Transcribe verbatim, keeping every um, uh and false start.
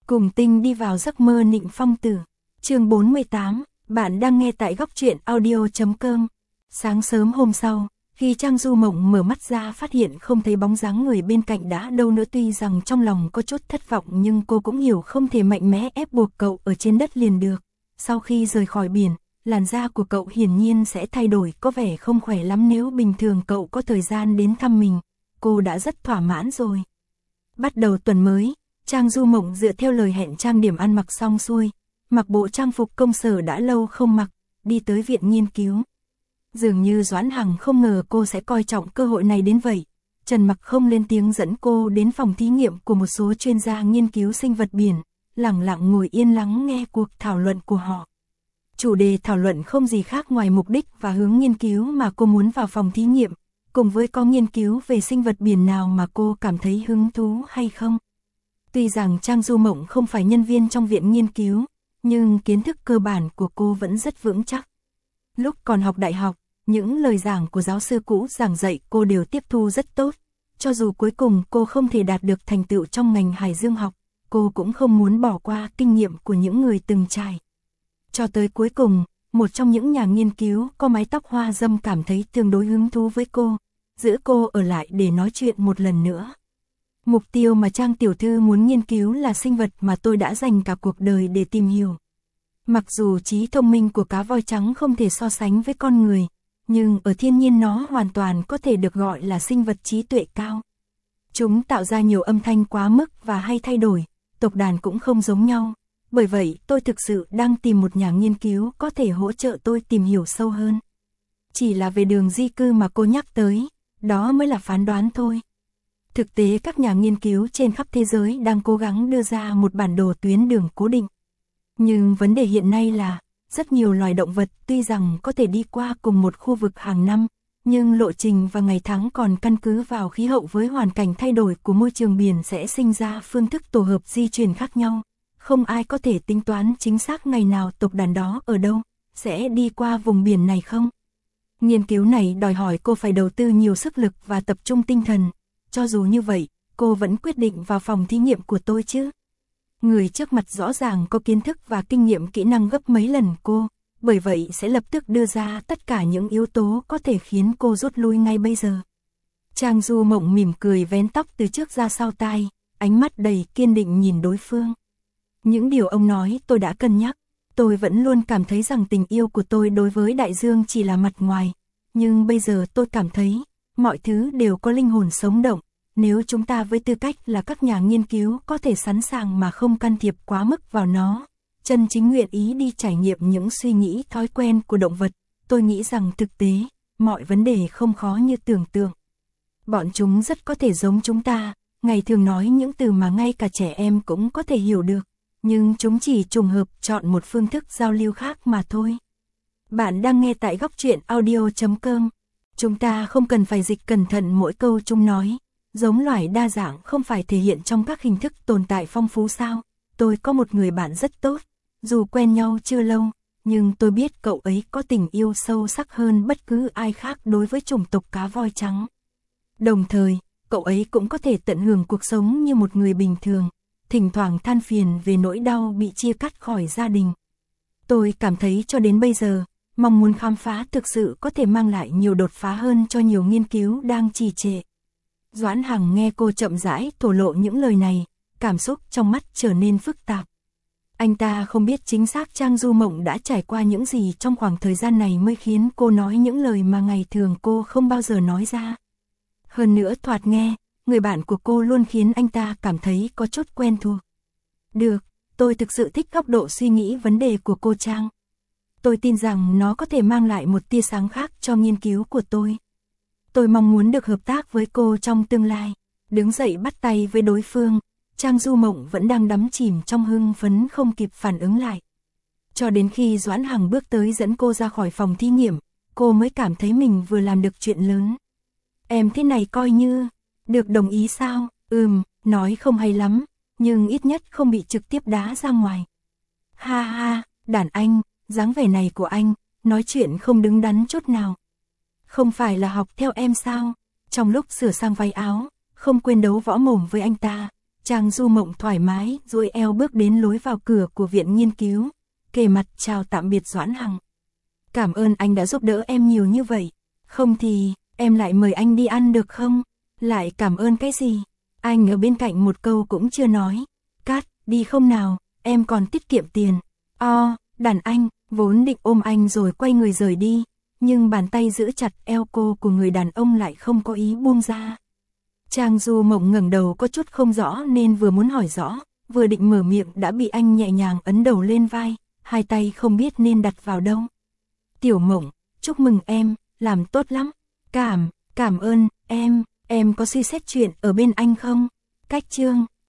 Cùng Tinh đi vào giấc mơ Nịnh Phong Tử. Chương bốn mươi tám, bạn đang nghe tại góc truyện audio chấm com. Sáng sớm hôm sau, khi Trang Du Mộng mở mắt ra phát hiện không thấy bóng dáng người bên cạnh đã đâu nữa, tuy rằng trong lòng có chút thất vọng nhưng cô cũng hiểu không thể mạnh mẽ ép buộc cậu ở trên đất liền được. Sau khi rời khỏi biển, làn da của cậu hiển nhiên sẽ thay đổi, có vẻ không khỏe lắm. Nếu bình thường cậu có thời gian đến thăm mình, cô đã rất thỏa mãn rồi. Bắt đầu tuần mới, Trang Du Mộng dựa theo lời hẹn trang điểm ăn mặc xong xuôi, mặc bộ trang phục công sở đã lâu không mặc, đi tới viện nghiên cứu. Dường như Doãn Hằng không ngờ cô sẽ coi trọng cơ hội này đến vậy. Trần Mặc không lên tiếng dẫn cô đến phòng thí nghiệm của một số chuyên gia nghiên cứu sinh vật biển, lặng lặng ngồi yên lắng nghe cuộc thảo luận của họ. Chủ đề thảo luận không gì khác ngoài mục đích và hướng nghiên cứu mà cô muốn vào phòng thí nghiệm, cùng với có nghiên cứu về sinh vật biển nào mà cô cảm thấy hứng thú hay không. Tuy rằng Trang Du Mộng không phải nhân viên trong viện nghiên cứu, nhưng kiến thức cơ bản của cô vẫn rất vững chắc. Lúc còn học đại học, những lời giảng của giáo sư cũ giảng dạy cô đều tiếp thu rất tốt. Cho dù cuối cùng cô không thể đạt được thành tựu trong ngành hải dương học, cô cũng không muốn bỏ qua kinh nghiệm của những người từng trải. Cho tới cuối cùng, một trong những nhà nghiên cứu có mái tóc hoa râm cảm thấy tương đối hứng thú với cô, giữ cô ở lại để nói chuyện một lần nữa. Mục tiêu mà Trang tiểu thư muốn nghiên cứu là sinh vật mà tôi đã dành cả cuộc đời để tìm hiểu. Mặc dù trí thông minh của cá voi trắng không thể so sánh với con người, nhưng ở thiên nhiên nó hoàn toàn có thể được gọi là sinh vật trí tuệ cao. Chúng tạo ra nhiều âm thanh quá mức và hay thay đổi, tộc đàn cũng không giống nhau. Bởi vậy tôi thực sự đang tìm một nhà nghiên cứu có thể hỗ trợ tôi tìm hiểu sâu hơn. Chỉ là về đường di cư mà cô nhắc tới, đó mới là phán đoán thôi. Thực tế các nhà nghiên cứu trên khắp thế giới đang cố gắng đưa ra một bản đồ tuyến đường cố định. Nhưng vấn đề hiện nay là, rất nhiều loài động vật tuy rằng có thể đi qua cùng một khu vực hàng năm, nhưng lộ trình và ngày tháng còn căn cứ vào khí hậu với hoàn cảnh thay đổi của môi trường biển sẽ sinh ra phương thức tổ hợp di chuyển khác nhau. Không ai có thể tính toán chính xác ngày nào tộc đàn đó ở đâu, sẽ đi qua vùng biển này không. Nghiên cứu này đòi hỏi cô phải đầu tư nhiều sức lực và tập trung tinh thần. Cho dù như vậy, cô vẫn quyết định vào phòng thí nghiệm của tôi chứ. Người trước mặt rõ ràng có kiến thức và kinh nghiệm kỹ năng gấp mấy lần cô, bởi vậy sẽ lập tức đưa ra tất cả những yếu tố có thể khiến cô rút lui ngay bây giờ. Trang Du Mộng mỉm cười vén tóc từ trước ra sau tai, ánh mắt đầy kiên định nhìn đối phương. Những điều ông nói tôi đã cân nhắc, tôi vẫn luôn cảm thấy rằng tình yêu của tôi đối với đại dương chỉ là mặt ngoài, nhưng bây giờ tôi cảm thấy, mọi thứ đều có linh hồn sống động. Nếu chúng ta với tư cách là các nhà nghiên cứu có thể sẵn sàng mà không can thiệp quá mức vào nó, chân chính nguyện ý đi trải nghiệm những suy nghĩ thói quen của động vật, tôi nghĩ rằng thực tế, mọi vấn đề không khó như tưởng tượng. Bọn chúng rất có thể giống chúng ta, ngày thường nói những từ mà ngay cả trẻ em cũng có thể hiểu được, nhưng chúng chỉ trùng hợp chọn một phương thức giao lưu khác mà thôi. Bạn đang nghe tại góc truyện audio chấm com. Chúng ta không cần phải dịch cẩn thận mỗi câu chúng nói. Giống loài đa dạng không phải thể hiện trong các hình thức tồn tại phong phú sao? Tôi có một người bạn rất tốt, dù quen nhau chưa lâu, nhưng tôi biết cậu ấy có tình yêu sâu sắc hơn bất cứ ai khác đối với chủng tộc cá voi trắng. Đồng thời, cậu ấy cũng có thể tận hưởng cuộc sống như một người bình thường, thỉnh thoảng than phiền về nỗi đau bị chia cắt khỏi gia đình. Tôi cảm thấy cho đến bây giờ, mong muốn khám phá thực sự có thể mang lại nhiều đột phá hơn cho nhiều nghiên cứu đang trì trệ. Doãn Hằng nghe cô chậm rãi thổ lộ những lời này, cảm xúc trong mắt trở nên phức tạp. Anh ta không biết chính xác Trang Du Mộng đã trải qua những gì trong khoảng thời gian này mới khiến cô nói những lời mà ngày thường cô không bao giờ nói ra. Hơn nữa thoạt nghe, người bạn của cô luôn khiến anh ta cảm thấy có chút quen thuộc. Được, tôi thực sự thích góc độ suy nghĩ vấn đề của cô Trang. Tôi tin rằng nó có thể mang lại một tia sáng khác cho nghiên cứu của tôi. Tôi mong muốn được hợp tác với cô trong tương lai. Đứng dậy bắt tay với đối phương, Trang Du Mộng vẫn đang đắm chìm trong hưng phấn không kịp phản ứng lại. Cho đến khi Doãn Hằng bước tới dẫn cô ra khỏi phòng thí nghiệm, cô mới cảm thấy mình vừa làm được chuyện lớn. Em thế này coi như, được đồng ý sao? Ừm, nói không hay lắm, nhưng ít nhất không bị trực tiếp đá ra ngoài. Ha ha, đàn anh, dáng vẻ này của anh, nói chuyện không đứng đắn chút nào. Không phải là học theo em sao? Trong lúc sửa sang váy áo, không quên đấu võ mồm với anh ta, Trang Du Mộng thoải mái, duỗi eo bước đến lối vào cửa của viện nghiên cứu, kề mặt chào tạm biệt Doãn Hằng. Cảm ơn anh đã giúp đỡ em nhiều như vậy, không thì, em lại mời anh đi ăn được không? Lại cảm ơn cái gì? Anh ở bên cạnh một câu cũng chưa nói. Cát, đi không nào, em còn tiết kiệm tiền. O, đàn anh, vốn định ôm anh rồi quay người rời đi, nhưng bàn tay giữ chặt eo cô của người đàn ông lại không có ý buông ra. Trang Du Mộng ngẩng đầu có chút không rõ nên vừa muốn hỏi rõ, vừa định mở miệng đã bị anh nhẹ nhàng ấn đầu lên vai, hai tay không biết nên đặt vào đâu. Tiểu Mộng, chúc mừng em, làm tốt lắm. Cảm, cảm ơn, em, em có suy xét chuyện ở bên anh không? Cách chương